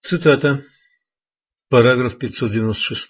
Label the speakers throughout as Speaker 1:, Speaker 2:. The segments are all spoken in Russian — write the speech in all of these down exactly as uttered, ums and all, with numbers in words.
Speaker 1: Цитата. Параграф пятьсот девяносто шесть.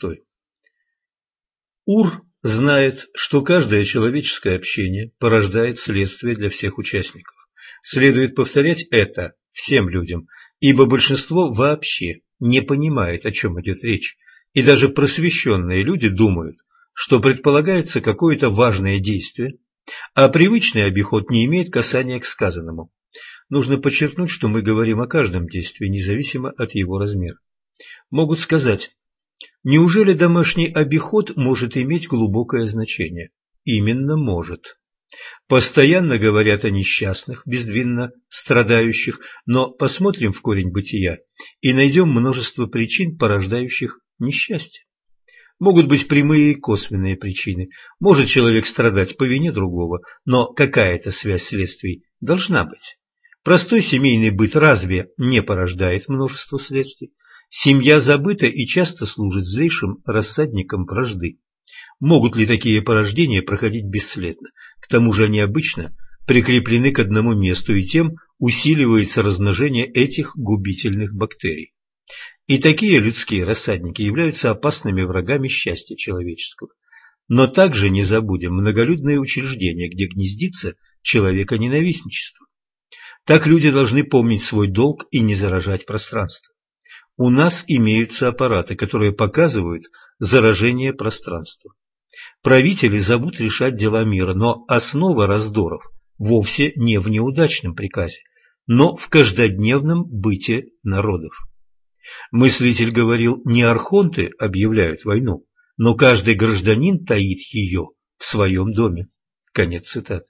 Speaker 1: Ур знает, что каждое человеческое общение порождает следствие для всех участников. Следует повторять это всем людям, ибо большинство вообще не понимает, о чем идет речь, и даже просвещенные люди думают, что предполагается какое-то важное действие, а привычный обиход не имеет касания к сказанному. Нужно подчеркнуть, что мы говорим о каждом действии, независимо от его размера. Могут сказать: неужели домашний обиход может иметь глубокое значение? Именно может. Постоянно говорят о несчастных, безвинно страдающих, но посмотрим в корень бытия и найдем множество причин, порождающих несчастье. Могут быть прямые и косвенные причины. Может человек страдать по вине другого, но какая-то связь следствий должна быть. Простой семейный быт разве не порождает множество следствий? Семья забыта и часто служит злейшим рассадником вражды. Могут ли такие порождения проходить бесследно? К тому же они обычно прикреплены к одному месту, и тем усиливается размножение этих губительных бактерий. И такие людские рассадники являются опасными врагами счастья человеческого. Но также не забудем многолюдные учреждения, где гнездится человеконенавистничество. Так люди должны помнить свой долг и не заражать пространство. У нас имеются аппараты, которые показывают заражение пространства. Правители зовут решать дела мира, но основа раздоров вовсе не в неудачном приказе, но в каждодневном быте народов. Мыслитель говорил: не архонты объявляют войну, но каждый гражданин таит ее в своем доме. Конец цитаты.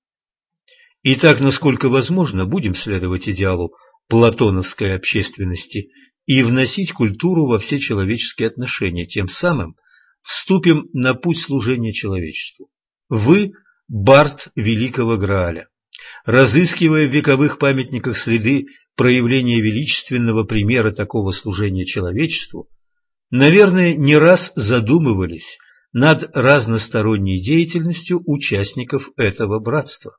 Speaker 1: Итак, насколько возможно, будем следовать идеалу платоновской общественности и вносить культуру во все человеческие отношения, тем самым вступим на путь служения человечеству. Вы – бард Великого Грааля. Разыскивая в вековых памятниках следы проявления величественного примера такого служения человечеству, наверное, не раз задумывались над разносторонней деятельностью участников этого братства.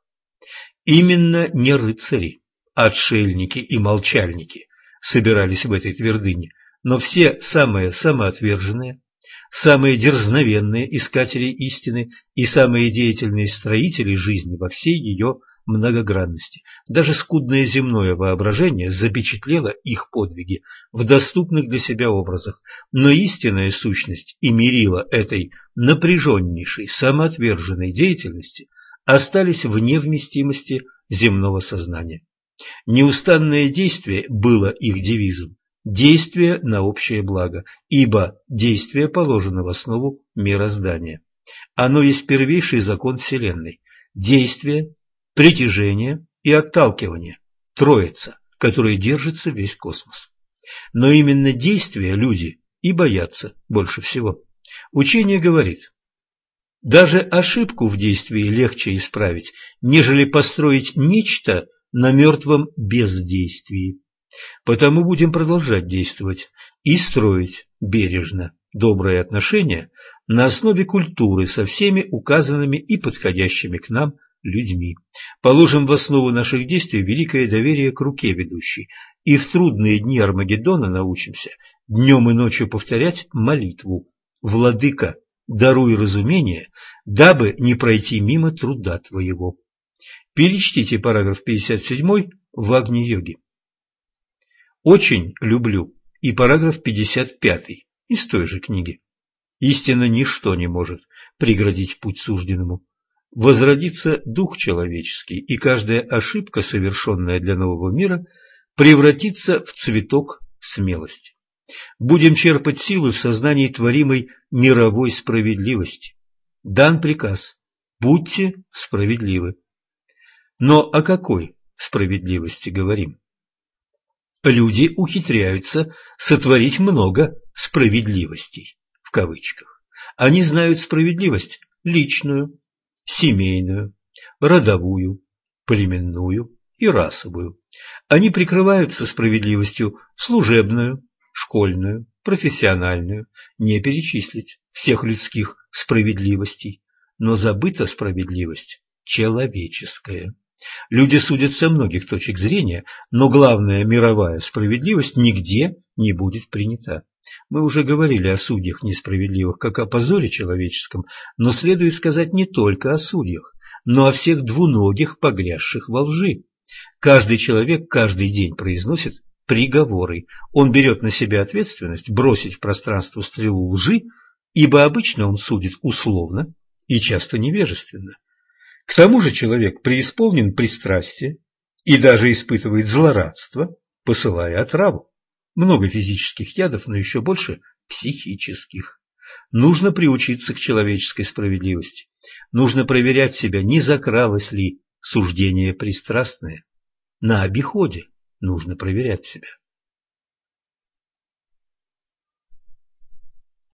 Speaker 1: Именно не рыцари, отшельники и молчальники собирались в этой твердыне, но все самые самоотверженные, самые дерзновенные искатели истины и самые деятельные строители жизни во всей ее многогранности. Даже скудное земное воображение запечатлело их подвиги в доступных для себя образах, но истинная сущность и мерила этой напряженнейшей самоотверженной деятельности остались вне вместимости земного сознания. Неустанное действие было их девизом, действие на общее благо, ибо действие положено в основу мироздания. Оно есть первейший закон Вселенной. Действие, притяжение и отталкивание – троица, которой держится весь космос. Но именно действия люди и боятся больше всего. Учение говорит: даже ошибку в действии легче исправить, нежели построить нечто на мертвом бездействии. Потому будем продолжать действовать и строить бережно добрые отношения на основе культуры со всеми указанными и подходящими к нам людьми. Положим в основу наших действий великое доверие к руке ведущей, и в трудные дни Армагеддона научимся днем и ночью повторять молитву: «Владыка, даруй разумение, дабы не пройти мимо труда твоего». Перечтите параграф пятьдесят семь в Агни-йоге. Очень люблю и параграф пятьдесят пять из той же книги. Истинно ничто не может преградить путь сужденному. Возродится дух человеческий, и каждая ошибка, совершенная для нового мира, превратится в цветок смелости. Будем черпать силы в сознании творимой мировой справедливости. Дан приказ: будьте справедливы. Но о какой справедливости говорим? Люди ухитряются сотворить много «справедливостей» в кавычках. Они знают справедливость личную, семейную, родовую, племенную и расовую. Они прикрываются справедливостью служебную, школьную, профессиональную, не перечислить всех людских справедливостей, но забыта справедливость человеческая. Люди судят со многих точек зрения, но главная мировая справедливость нигде не будет принята. Мы уже говорили о судьях несправедливых, как о позоре человеческом, но следует сказать не только о судьях, но о всех двуногих, погрязших во лжи. Каждый человек каждый день произносит приговоры. Он берет на себя ответственность бросить в пространство стрелу лжи, ибо обычно он судит условно и часто невежественно. К тому же человек преисполнен пристрастия и даже испытывает злорадство, посылая отраву. Много физических ядов, но еще больше психических. Нужно приучиться к человеческой справедливости. Нужно проверять себя, не закралось ли суждение пристрастное. На обиходе нужно проверять себя.